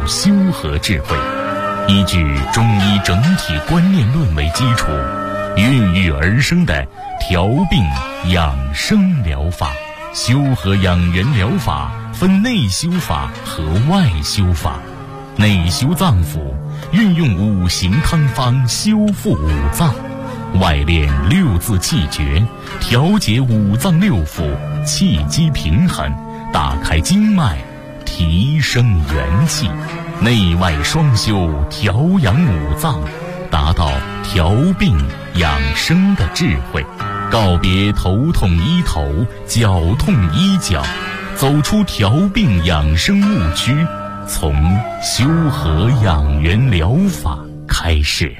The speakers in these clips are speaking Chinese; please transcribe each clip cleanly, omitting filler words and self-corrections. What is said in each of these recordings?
修和智慧，依据中医整体观念论为基础，孕育而生的调病养生疗法。修和养元疗法分内修法和外修法。内修脏腑，运用五行汤方修复五脏；外练六字气诀，调节五脏六腑，气机平衡，打开经脉，提升元气。内外双修，调养五脏，达到调病养生的智慧。告别头痛医头，脚痛医脚，走出调病养生误区，从修和养元疗法开始。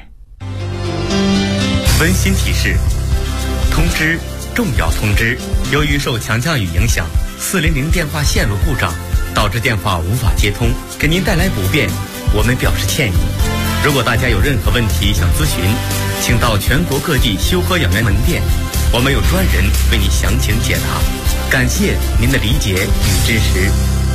温馨提示：通知，重要通知！由于受强降雨影响，400电话线路故障，导致电话无法接通，给您带来不便，我们表示歉意。如果大家有任何问题想咨询，请到全国各地修和养元门店，我们有专人为您详情解答。感谢您的理解与支持。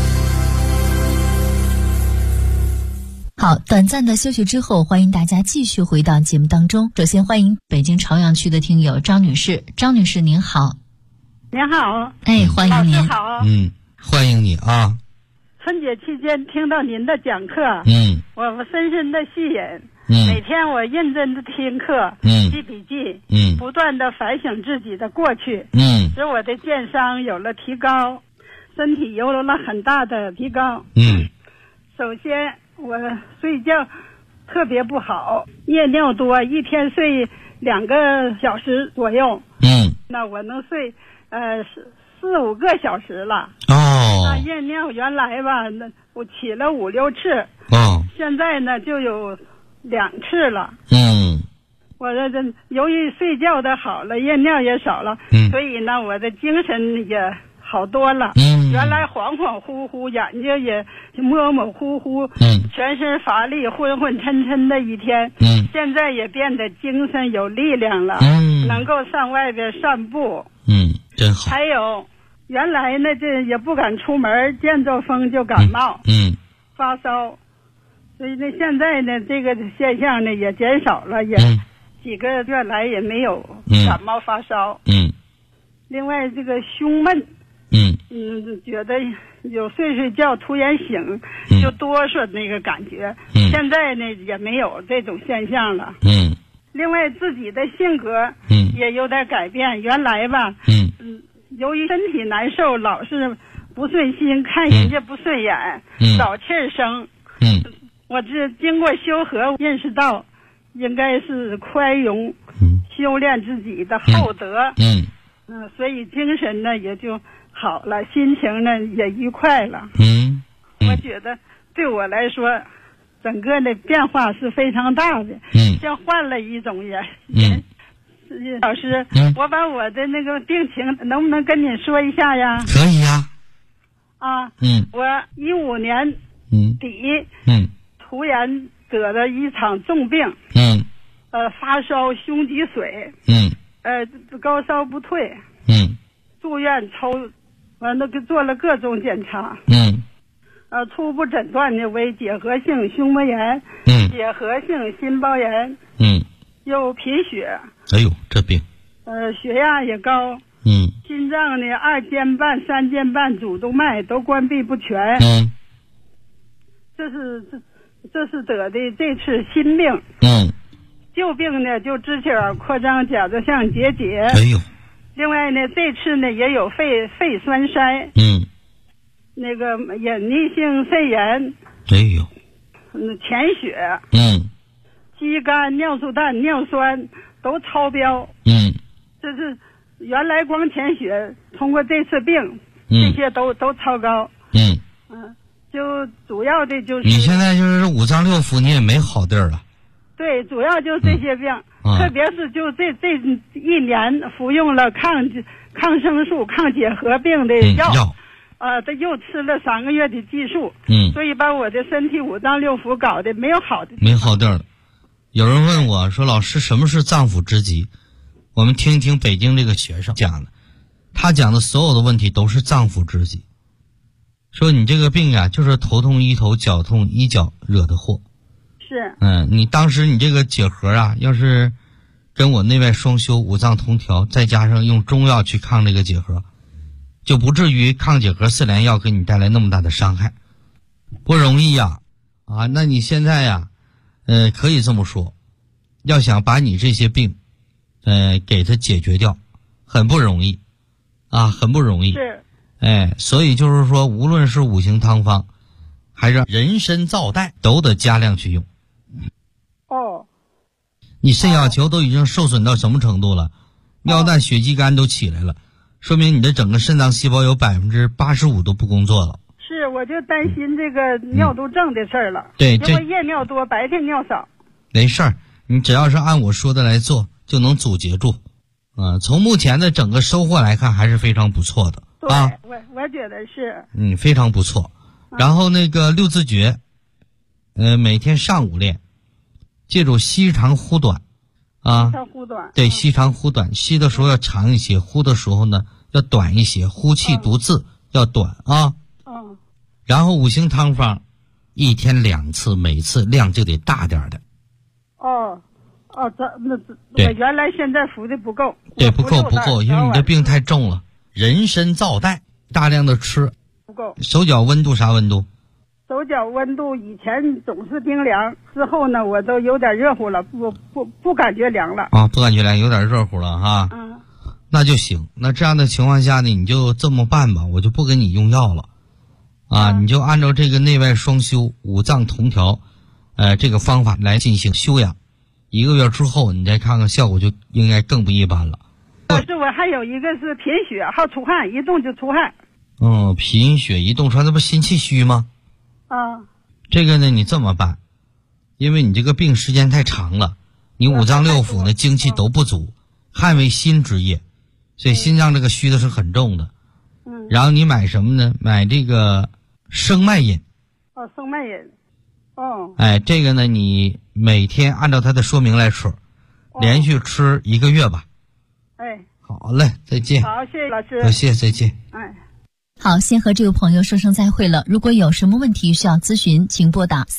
好，短暂的休息之后，欢迎大家继续回到节目当中。首先欢迎北京朝阳区的听友张女士。张女士您好。 您好。 哎，欢迎您。 老师好。 欢迎你啊。 春节期间听到您的讲课，我深深的吸引，每天我认真的听课，记笔记，不断的反省自己的过去，使我的健商有了提高，身体有了很大的提高。首先我睡觉特别不好，夜尿多，一天睡2个小时左右，那我能睡4-5个小时了。那夜尿原来吧，那我起了5-6次，现在呢就有2次了。我这由于睡觉的好了，夜尿也少了，所以呢我的精神也好多了。原来恍恍惚惚，眼睛也模模糊糊，全身乏力，昏昏沉沉的一天。现在也变得精神有力量了，能够上外边散步。 真好。 还有原来呢这也不敢出门，见着风就感冒，发烧，所以呢现在呢这个现象呢也减少了，也几个月来也没有感冒发烧。另外这个胸闷，觉得有睡觉突然醒就哆嗦那个感觉，现在呢也没有这种现象了。另外自己的性格也有点改变，原来吧由于身体难受，老是不顺心，看人家不顺眼，找气儿生。我这经过修和认识到应该是宽容，修炼自己的厚德。所以精神呢也就好了，心情呢也愉快了。我觉得对我来说整个的变化是非常大的，像换了一种人。老师，我把我的那个病情能不能跟你说一下呀？ 可以呀。 我15年底突然得了一场重病，发烧、胸积水，高烧不退，住院抽，完了做了各种检查，初步诊断的为结核性胸膜炎，结核性心包炎，又贫血。 哎呦，这病。 血压也高，心脏呢2间半、3间半主动脉都关闭不全。这是得的这次新病。旧病呢就支气管扩张、甲状腺结节。 哎呦。 另外呢这次呢也有肺栓塞。那个隐匿性肺炎。 哎呦。 潜血。肌酐、尿素氮、尿酸都超标。这是原来光潜血，通过这次病，这些都超高。就主要的就是你现在就是五脏六腑你也没好地儿了。 对，主要就是这些病，特别是就这1年服用了抗生素、抗结核病的药，这又吃了3个月的激素，所以把我的身体五脏六腑搞得没有好地儿了。 有人问我说：“老师，什么是脏腑之疾？”我们听一听北京这个学生讲的，他讲的所有的问题都是脏腑之疾。 说你这个病啊，就是头痛医头，脚痛医脚惹的祸。 是。 你当时你这个结核啊，要是跟我内外双修、五脏同调，再加上用中药去抗这个结核，就不至于抗结核4联药给你带来那么大的伤害，不容易呀！那你现在呀，可以这么说，要想把你这些病，给它解决掉，很不容易，很不容易。 是。 所以就是说，无论是五行汤方，还是人参皂苷，都得加量去用。你肾小球都已经受损到什么程度了？尿蛋、血肌酐都起来了，说明你的整个肾脏细胞有85%都不工作了。 是，我就担心这个尿毒症的事儿了。 对， 因为夜尿多，白天尿少。 没事儿，你只要是按我说的来做，就能阻截住。从目前的整个收获来看，还是非常不错的。 对，我觉得是。 非常不错。然后那个六字诀，每天上午练，记住吸长呼短， 吸长呼短。 对，吸长呼短，吸的时候要长一些，呼的时候呢要短一些，呼气读字要短啊。然后五行汤方，一天2次，每次量就得大点的。 对，原来现在服的不够。 对，不够，因为你的病太重了。人参皂苷大量的吃。 不够。 手脚温度啥温度？ 手脚温度以前总是冰凉，之后呢我都有点热乎了，不感觉凉了。 不感觉凉，有点热乎了哈。那就行。那这样的情况下呢，你就这么办吧，我就不给你用药了。你就按照这个内外双修、五脏同调，这个方法来进行修养。1个月之后，你再看看效果，就应该更不一般了。 可是我还有一个是贫血，好出汗，一动就出汗。 贫血一动出汗，那不心气虚吗？这个呢，你这么办，因为你这个病时间太长了，你五脏六腑呢精气都不足，汗为心之液，所以心脏这个虚的是很重的。然后你买什么呢？买这个生脉饮。 生脉饮。 这个呢，你每天按照它的说明来吃，连续吃1个月吧。好嘞，再见。 好，谢谢老师。 多谢，再见。 好，先和这位朋友说声再会了。如果有什么问题需要咨询，请拨打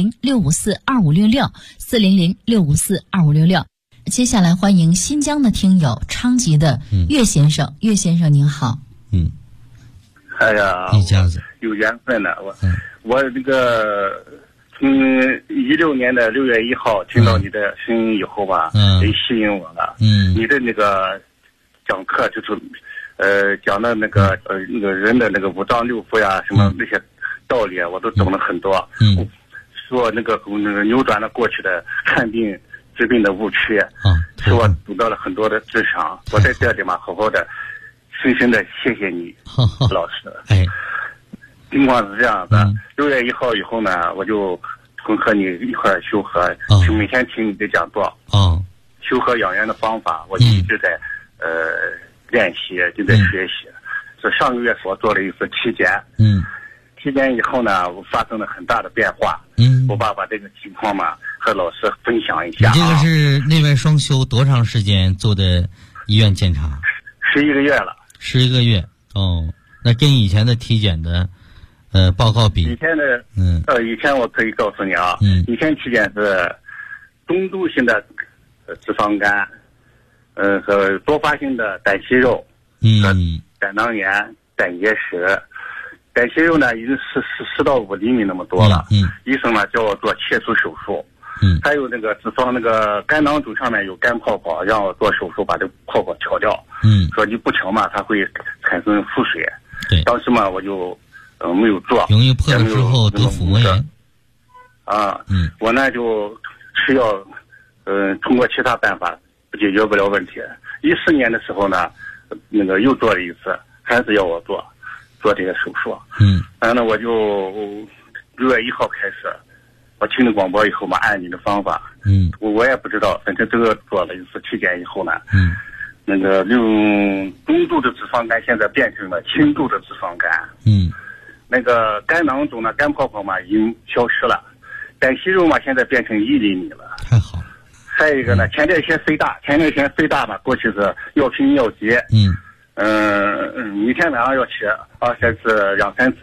400-654-2566，400-654-2566。接下来欢迎新疆的听友昌吉的岳先生。岳先生您好。 哎呀， 一家子有缘分了。我这个从16年的6月1号听到你的声音以后吧，吸引我了。你的那个讲课就是讲的那个人的那个五脏六腑呀，什么那些道理，我都懂了很多。说那个扭转了过去的看病治病的误区，使我读到了很多的智商。我在这里嘛，好好的深深的谢谢你，老师。情况是这样的，6月1号以后呢，我就和你一块修和，每天听你的讲座，修和养元的方法，我一直在练习，就在学习。所以上个月我做了一次体检，体检以后呢，我发生了很大的变化。我把这个情况嘛和老师分享一下。 你这个是内外双修多长时间做的医院检查 ？11个月了。 11个月那跟以前的体检的报告比， 以前的以前我可以告诉你啊，以前体检是中度性的脂肪肝，和多发性的胆息肉，和胆囊炎、胆结石。胆息肉呢已经10到5厘米那么多了，医生呢叫我做切除手术。还有那个脂肪那个肝囊肿上面有肝泡泡，让我做手术把这泡泡敲掉。说你不敲嘛，它会产生腹水。当时嘛我就没有做， 容易破了之后得腹膜炎。 我呢就吃药，通过其他办法解决不了问题。14年的时候呢，那个又做了一次，还是要我做这个手术。然后呢我就6月1号开始，我听了广播以后嘛，按你的方法，我也不知道，反正这个做了一次体检以后呢，那个用中度的脂肪肝现在变成了轻度的脂肪肝。那个肝囊肿呢，肝泡泡嘛已经消失了，胆息肉嘛现在变成1厘米了。 太好。 还有一个呢，前列腺肥大嘛，过去是要拼尿急。每天晚上要起2-3次夜，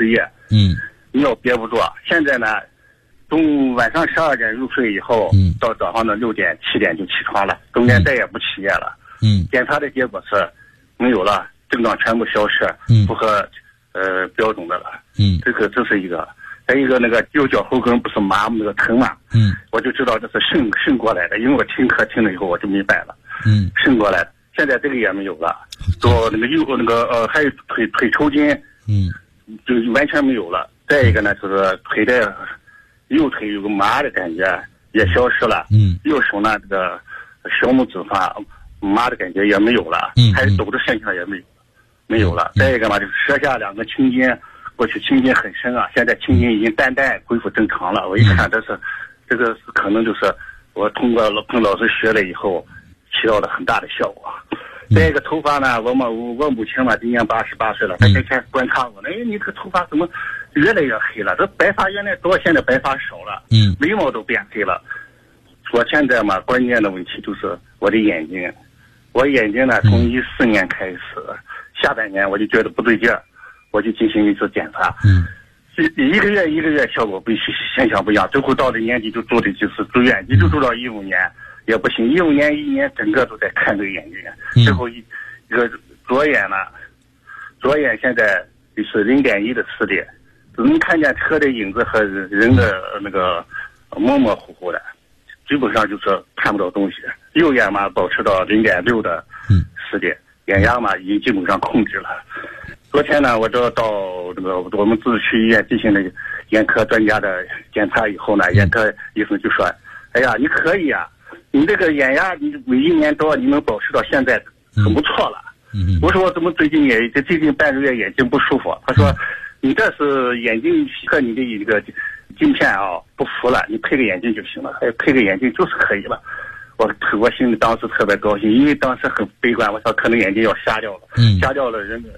你要憋不住。现在呢，从晚上12点入睡以后，到早上的6点7点就起床了，中间再也不起夜了。检查的结果是没有了，症状全部消失，符合标准的了。这是一个。还有一个那个右脚后跟不是麻那个疼嘛，我就知道这是肾过来的，因为我听课听了以后我就明白了，肾过来的。现在这个也没有了，做那个还有腿抽筋，就完全没有了。再一个呢，就是腿的右腿有个麻的感觉也消失了，右手呢这个小拇指上麻的感觉也没有了，还有抖的现象也没有了。再一个嘛，就是舌下2个青筋。过去青筋很深啊，现在青筋已经淡恢复正常了。我一看，这个可能就是我通过跟老师学了以后，起到了很大的效果。再一个头发呢，我母亲嘛，今年88岁了，她天天观察我，你这个头发怎么越来越黑了？这白发原来多，现在白发少了，眉毛都变黑了。我现在嘛，关键的问题就是我的眼睛，我眼睛呢，从14年开始，下半年我就觉得不对劲儿。我就进行一次检查，一个月效果不现象不一样，最后到了年底就做了几次住院，一直住到15年也不行，15年1年整个都在看这个眼睛，最后一个左眼现在就是0.1的视力，只能看见车的影子和人的那个模模糊糊的，基本上就是看不到东西。右眼嘛保持到0.6的视力，眼压嘛已经基本上控制了。昨天呢，我就到这个我们自治区医院进行了眼科专家的检查以后呢，眼科医生就说：“哎呀，你可以啊，你这个眼压你每1年多你能保持到现在，很不错了。”我说我怎么最近半个月眼睛不舒服？他说：“你这是眼睛和你的一个镜片啊不符了，你配个眼镜就行了，配个眼镜就是可以了。”我心里当时特别高兴，因为当时很悲观，我说可能眼睛要瞎掉了，瞎掉了人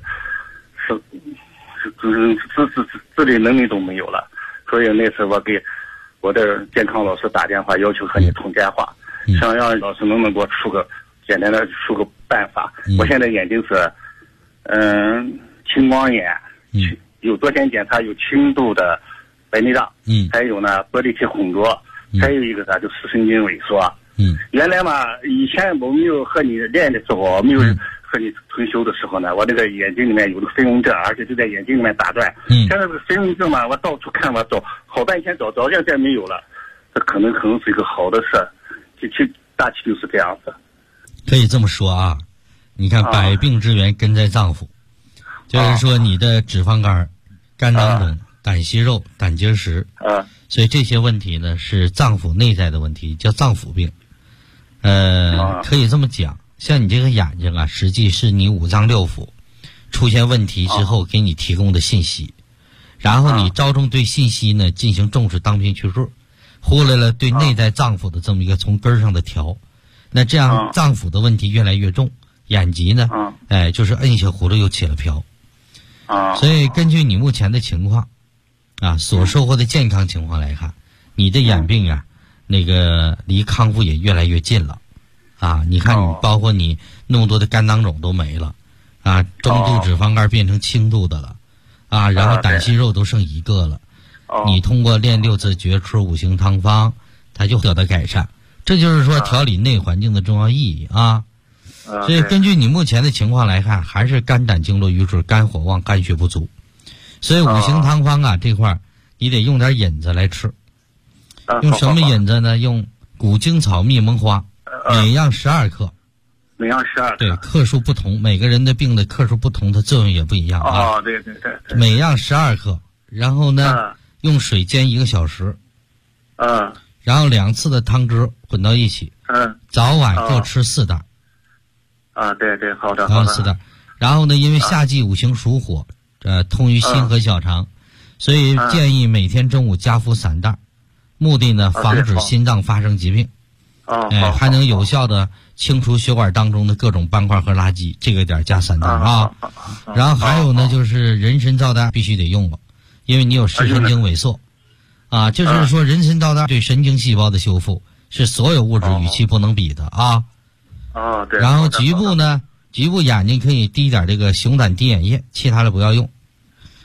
自理能力都没有了，所以那次我给我的健康老师打电话，要求和你通电话，想让老师能不能给我简单的出个办法。我现在眼睛是青光眼，昨天检查有轻度的白内障，还有呢玻璃体混浊，还有一个就视神经萎缩。原来嘛，以前我没有和你练的时候，没有和你退休的时候呢，我这个眼睛里面有个飞蚊症，而且就在眼睛里面打转。现在这个飞蚊症嘛，我到处看，我找好半天找现在没有了，这可能是一个好的事，大体就是这样子。 可以这么说啊，你看百病之源根在脏腑，就是说你的脂肪肝、肝囊肿、胆息肉、胆结石，所以这些问题呢是脏腑内在的问题，叫脏腑病。可以这么讲。像你这个眼睛啊，实际是你5脏6腑出现问题之后给你提供的信息，然后你着重对信息呢进行重视，当兵去数，忽略了对内在脏腑的这么一个从根上的调，那这样脏腑的问题越来越重，眼疾呢，就是摁下葫芦又起了瓢。所以根据你目前的情况啊，所收获的健康情况来看，你的眼病啊，那个离康复也越来越近了。你看你包括你那么多的肝囊肿都没了，中度脂肪肝变成轻度的了，然后胆息肉都剩1个了，你通过练6次绝出5行汤方，它就得到改善。这就是说调理内环境的重要意义啊。所以根据你目前的情况来看，还是肝胆经络瘀滞、肝火旺、肝血不足。所以5行汤方这块你得用点引子来吃。用什么引子呢？用古精草、蜜蒙花。每样12克， 每样12克， 对，克数不同，每个人的病的克数不同，它作用也不一样啊。 对， 每样12克，然后呢，用水煎1个小时，然后2次的汤汁混到一起，早晚各吃4袋。 对，好的。 4袋，然后呢，因为夏季5行属火，通于心和小肠，所以建议每天中午加服3袋，目的呢，防止心脏发生疾病。还能有效的清除血管当中的各种斑块和垃圾，这个点加3袋啊。然后还有呢，就是人参皂苷必须得用了，因为你有视神经萎缩就是说人参皂苷对神经细胞的修复是所有物质与其不能比的啊。 对。 然后局部呢，局部眼睛可以滴点这个熊胆滴眼液，其他的不要用。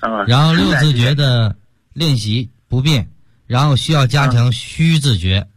然后六字诀的练习不变，然后需要加强虚字诀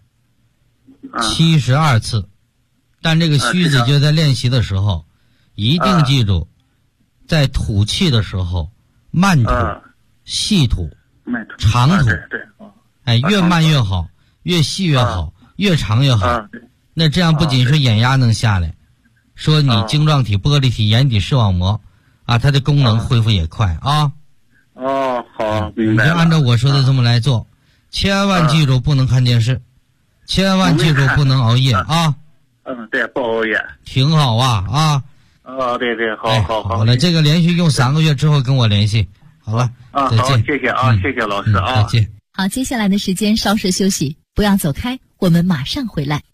72次，但这个虚字诀在练习的时候一定记住，在吐气的时候慢吐、细吐、长吐，越慢越好，越细越好，越长越好。那这样不仅是眼压能下来，说你晶状体、玻璃体、眼底视网膜啊，它的功能恢复也快啊。 好，明白了。 你就按照我说的这么来做，千万记住不能看电视，千万记住不能熬夜啊。 对，不熬夜。 挺好啊。 对，好了，这个连续用3个月之后跟我联系。好了，再见。 好，谢谢啊，谢谢老师啊。 再见。 好，接下来的时间稍事休息，不要走开，我们马上回来。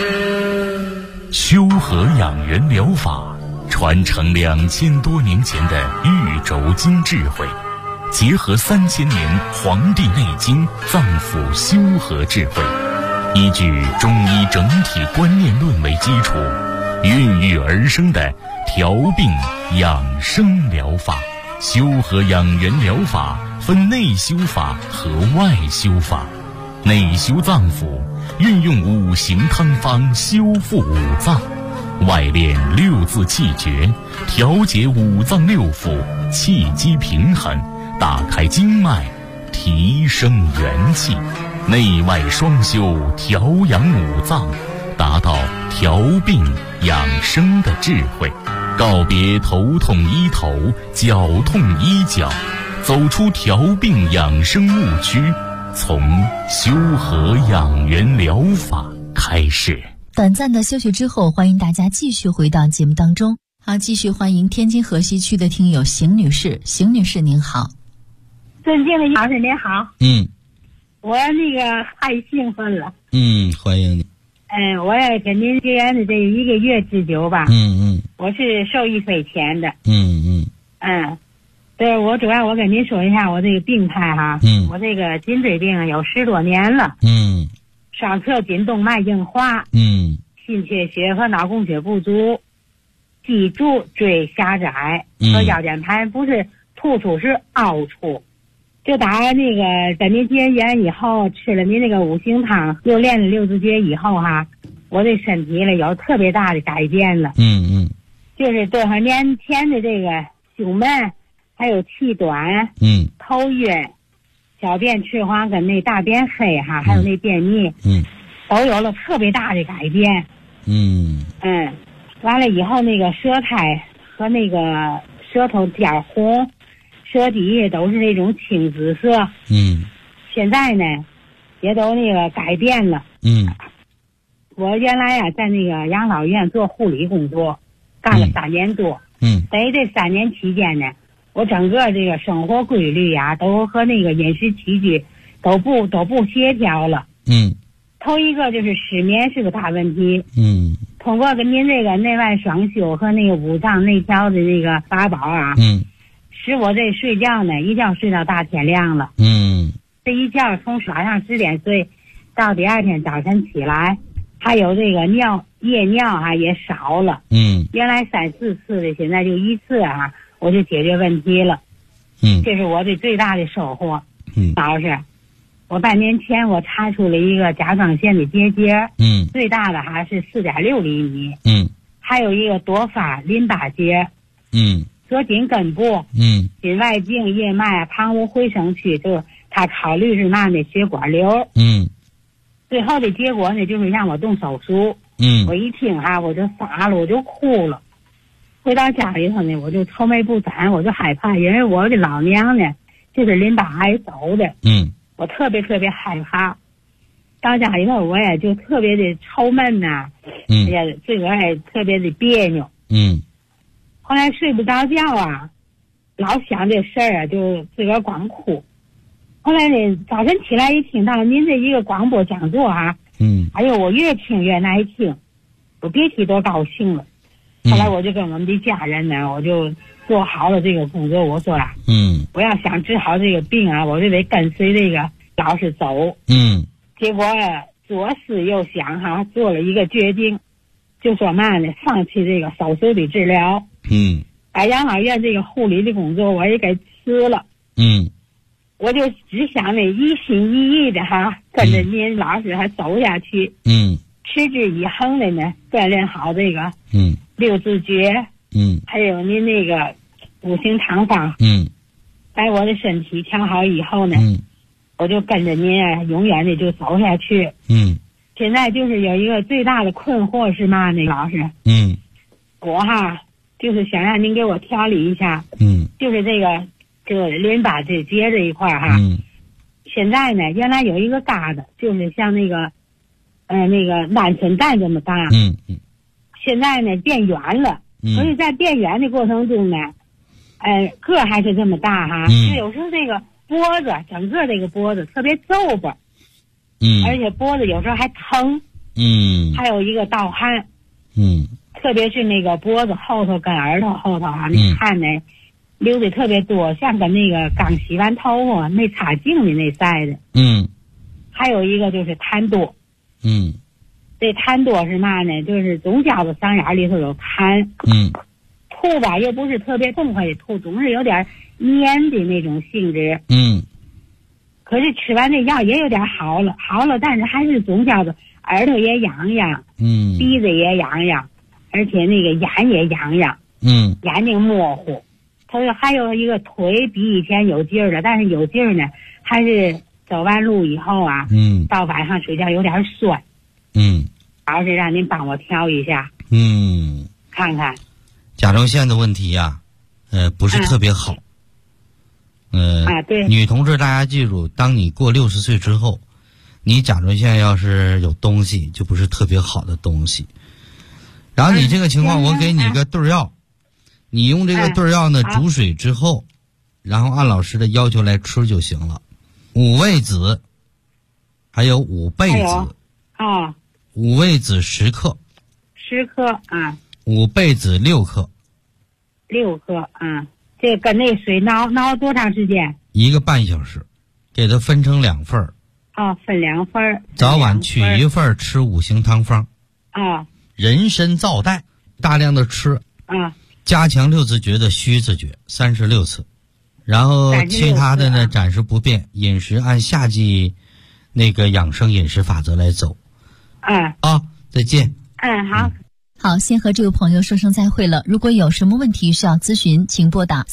修和养元疗法传承2000多年前的玉轴经智慧，结合3000年《黄帝内经》脏腑修和智慧，依据中医整体观念论为基础，孕育而生的调病养生疗法。修和养元疗法分内修法和外修法。内修脏腑，运用5行汤方修复5脏；外练6字气诀，调节5脏6腑，气机平衡，打开经脉，提升元气。内外双修，调养5脏，达到调病养生的智慧。告别头痛医头，脚痛医脚，走出调病养生误区，从修和养元疗法开始。 短暂的休息之后，欢迎大家继续回到节目当中。好，继续欢迎天津河西区的听友邢女士。邢女士您好。 尊敬的老师您好。我那个太兴奋了。 欢迎你。 我也跟您结缘的这1个月之久吧。我是受益匪浅的。对，我主要我跟您说一下我这个病态哈。我这个颈椎病有10多年了。双侧颈动脉硬化。心缺血和脑供血不足，脊柱椎狭窄和腰间盘不是突出是凹出。就打那个跟您结缘以后，吃了您那个5行汤，又练了6字诀以后哈，我这身体里有特别大的改变了。就是多少年前的这个胸闷，还有气短，头晕，小便赤黄跟那大便黑哈，还有那便秘，都有了特别大的改变。完了以后那个舌苔和那个舌头点红，舌底都是那种青紫色。现在呢也都那个改变了。我原来啊在那个养老院做护理工作，干了3年多。等于这3年期间呢，我整个这个生活规律呀，都和那个饮食起居都不协调了。头一个就是失眠是个大问题。通过跟您这个内外双修和那个5脏内调的那个法宝啊，使我这睡觉呢一觉睡到大天亮了。这一觉从晚上10点睡到第2天早晨起来，还有这个夜尿啊也少了。原来3、4次的，现在就1次啊，我就解决问题了。这是我的最大的收获。老师，我半年前我查出了一个甲状腺的结节。最大的还是4.6厘米。还有一个多发淋巴结。左颈根部。颈外径叶脉旁无回声区，就他考虑是嘛呢？血管瘤。最后的结果呢，就是让我动手术。我一听哈，我就傻了，我就哭了。回到家里头呢，我就愁眉不展，我就害怕，因为我的老娘呢就是淋巴癌走的。我特别害怕。到家里头我也就特别的愁闷呐。也自个儿也特别的别扭。后来睡不着觉啊，老想这事儿啊，就自个儿光哭。后来呢，早晨起来一听到您这一个广播讲座啊，哎呦，我越听越耐听，我别提多高兴了。后来我就跟我们的家人呢，我就做好了这个工作。我说啊，我要想治好这个病啊，我就得跟随这个老师走。结果左思右想哈，做了一个决定，就说嘛呢，放弃这个手术的治疗。把养老院这个护理的工作我也给辞了。 我就只想呢一心一意的跟着您老师走下去，持之以恒的呢锻炼好这个六字诀，还有您那个五行堂方，把我的身体调好以后呢，我就跟着您永远的就走下去。现在就是有一个最大的困惑是嘛呢，老师？我就是想让您给我调理一下，就是这个淋巴结这一块现在呢，原来有一个疙瘩，就是像那个鹌鹑蛋这么大，现在呢变圆了，所以在变圆的过程中呢，个还是这么大有时候这个脖子，整个这个脖子特别皱巴，而且脖子有时候还疼，还有一个盗汗，特别是那个脖子后头跟耳朵后头那汗呢流的特别多，像跟那个刚洗完头发没擦净的那晒的。还有一个就是痰多。这痰多是嘛呢？就是总觉得嗓眼里头有痰。吐吧又不是特别痛快的吐，总是有点黏的那种性质。可是吃完这药也有点好了，但是还是总觉得耳朵也痒痒，鼻子也痒痒，而且那个眼也痒痒，眼睛模糊。他说还有一个腿比以前有劲儿了，但是有劲儿呢，还是走完路以后到晚上睡觉有点酸。而是让您帮我调一下。看看。 甲状腺的问题不是特别好。 对。 女同志，大家记住，当你过60岁之后，你甲状腺要是有东西，就不是特别好的东西。然后你这个情况，我给你个对药。你用这个对药呢，煮水之后，然后按老师的要求来吃就行了。五味子，还有五倍子。五味子10克。 10克五倍子6克。 6克这跟那水熬多长时间 ？1个半小时，给它分成2份儿。 分2份儿。 早晚取1份儿吃五行汤方。人参皂苷，大量的吃。加强六字诀的虚字诀36次，然后其他的呢暂时不变，饮食按夏季那个养生饮食法则来走。再见。 好，先和这位朋友说声再会了。如果有什么问题需要咨询，请拨打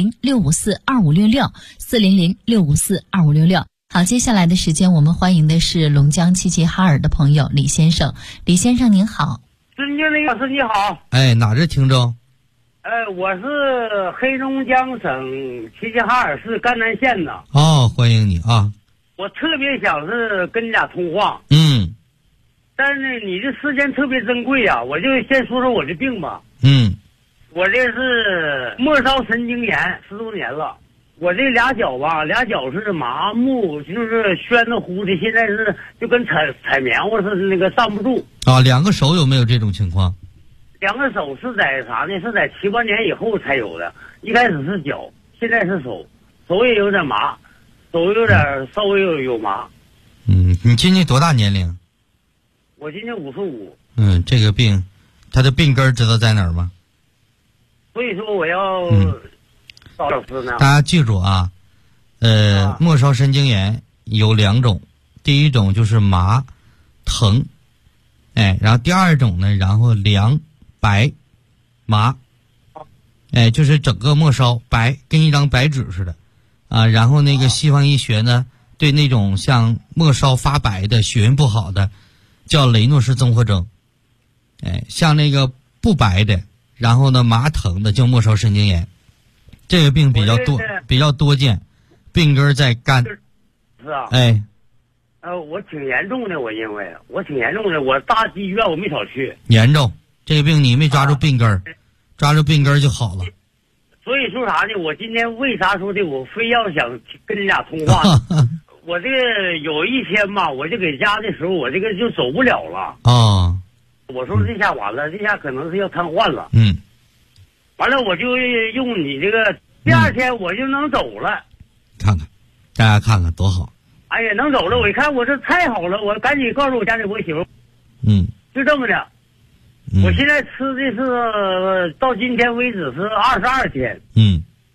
400-654-2566，400-654-2566。好，接下来的时间我们欢迎的是龙江齐齐哈尔的朋友李先生。李先生您好。 孙经理老师你好。 哪是听众？ 我是黑龙江省齐齐哈尔市甘南县的。 欢迎你我特别想是跟你俩通话。但是呢，你这时间特别珍贵我就先说说我的病吧。我这是末梢神经炎10多年了，我这俩脚是麻木，就是宣的乎的，现在是就跟踩棉花似的，那个站不住。 2个手有没有这种情况 ？2个手是在啥呢？是在7、8年以后才有的。一开始是脚，现在是手，手也有点麻，手有点稍微有麻。 你今年多大年龄？ 我今年55。 这个病，他的病根知道在哪儿吗？ 所以说我要找老师呢。 大家记住末梢神经炎有2种，第一种就是麻疼，然后第2种呢，然后凉白麻，就是整个末梢白，跟一张白纸似的然后那个西方医学呢，对那种像末梢发白的、血运不好的叫雷诺氏综合征，像那个不白的，然后呢麻疼的叫末梢神经炎。这个病比较多见，病根在肝。 是我挺严重的，因为我挺严重的，我大医院我没少去。 严重，这个病你没抓住病根抓住病根就好了。 所以说啥呢？我今天为啥说的？我非要想跟你俩通话。我这个有一天吧，我就给家的时候，我这个就走不了了。我说这下完了，这下可能是要瘫痪了。完了我就用你这个，第2天我就能走了。 看看，大家看看多好。 哎呀，能走了！我一看，我这太好了，我赶紧告诉我家里我媳妇。就这么的。我现在吃的是到今天为止是22天。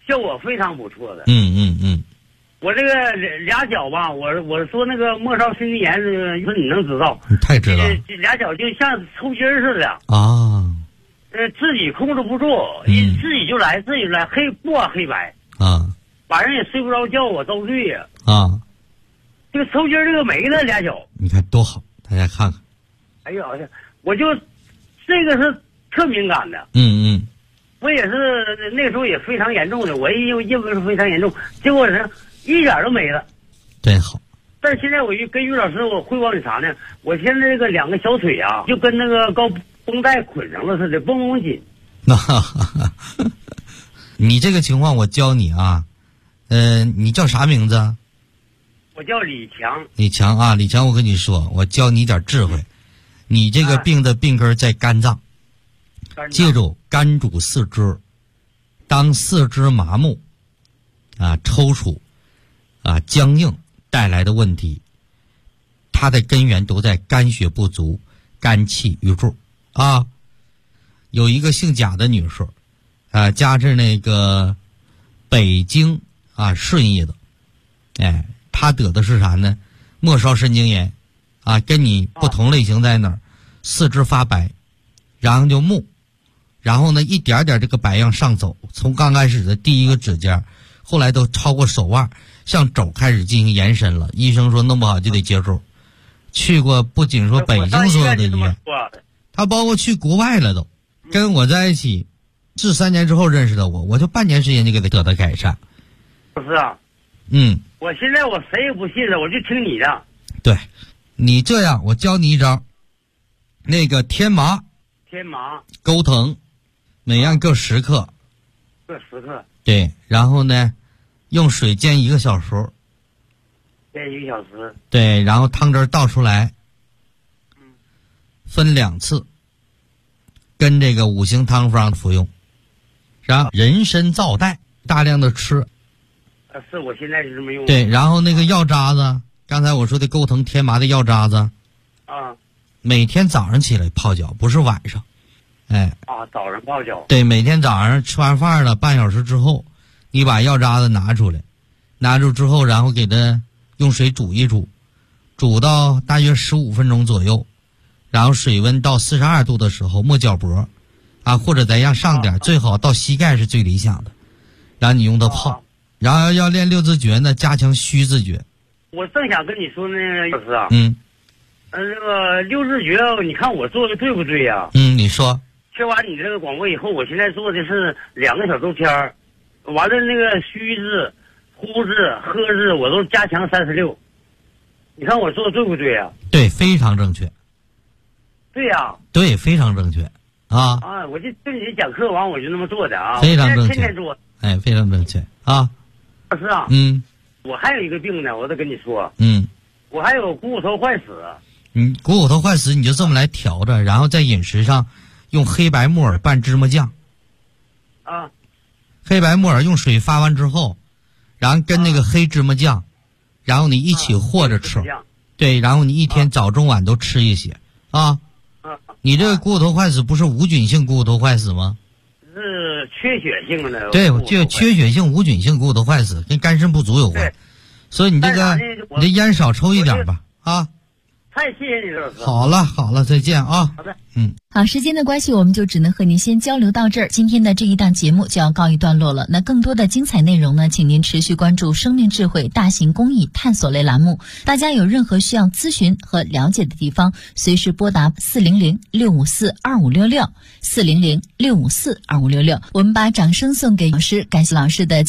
效果非常不错的。我这个俩脚吧，我说那个末梢神经炎，说你能知道？ 你太知道。 这俩脚就像抽筋儿似的啊。 自己控制不住，自己就来，不管黑白啊。 晚上也睡不着觉，我遭罪呀。 啊。 这个抽筋儿这个没了，俩脚。 你看多好，大家看看。 哎呀，我就这个是特敏感的。我也是那时候也非常严重的，我认为是非常严重，结果是一点都没了， 真好。 但是现在我跟于老师我汇报你啥呢？我现在这个两个小腿啊，就跟那个高绷带捆上了似的，绷紧。 你这个情况我教你啊，你叫啥名字？ 我叫李强。 李强啊，李强，我跟你说，我教你点智慧。你这个病的病根在肝脏。记住，肝主四肢，当四肢麻木抽搐僵硬带来的问题，它的根源都在肝血不足，肝气郁住啊。有一个姓贾的女士家是那个北京顺义的，她得的是啥呢？末梢神经炎跟你不同类型在哪儿？四肢发白，然后就木，然后呢一点点这个白样上走，从刚开始的第一个指尖，后来都超过手腕，向肘开始进行延伸了。医生说弄不好就得接受。去过不仅说北京所有的医院，他包括去国外了都。跟我在一起是3年之后认识的我就半年时间就给他得到改善。 不是啊，我现在我谁也不信了，我就听你的。 对，你这样我教你一招，那个天麻钩藤，每样各10克。 各10克。 对，然后呢，用水煎1个小时。 煎1个小时。 对，然后汤汁倒出来，分2次，跟这个5行汤方服用。然后人参皂带大量的吃。 是我现在是这么用的。 对，然后那个药渣子，刚才我说的钩藤天麻的药渣子。每天早上起来泡脚，不是晚上。 早上泡脚。 对，每天早上吃完饭了半小时之后，你把药渣子拿出来，拿出之后，然后给它用水煮一煮，煮到大约15分钟左右，然后水温到42度的时候没脚脖或者再让上点，最好到膝盖是最理想的，然后你用它泡。然后要练6字诀呢，加强虚字诀。 我正想跟你说那个老师啊，那个6字诀，你看我做的对不对呀？ 你说。 听完你这个广播以后，我现在做的是2个小周天儿，完了那个虚字、呼字、喝字，我都加强36。你看我做的对不对呀？ 对，非常正确。 对呀。 对，非常正确我就对你讲课完我就那么做的非常正确， 天天做。 非常正确老师啊， 我还有一个病呢，我得跟你说，我还有股骨头坏死。 股骨头坏死你就这么来调着，然后在饮食上用黑白木耳拌芝麻酱。黑白木耳用水发完之后，然后跟那个黑芝麻酱，然后你一起和着吃。对，然后你一天早中晚都吃一些你这个股骨头坏死不是无菌性股骨头坏死吗？ 是缺血性的。 对，就缺血性无菌性股骨头坏死跟肝肾不足有关，所以你这个你这烟少抽一点吧太谢谢你了。 好了，再见好的。 好，时间的关系，我们就只能和您先交流到这儿。今天的这一档节目就要告一段落了。那更多的精彩内容呢，请您持续关注生命智慧大型公益探索类栏目。大家有任何需要咨询和了解的地方，随时拨打400-654-2566，400-654-2566。我们把掌声送给老师，感谢老师的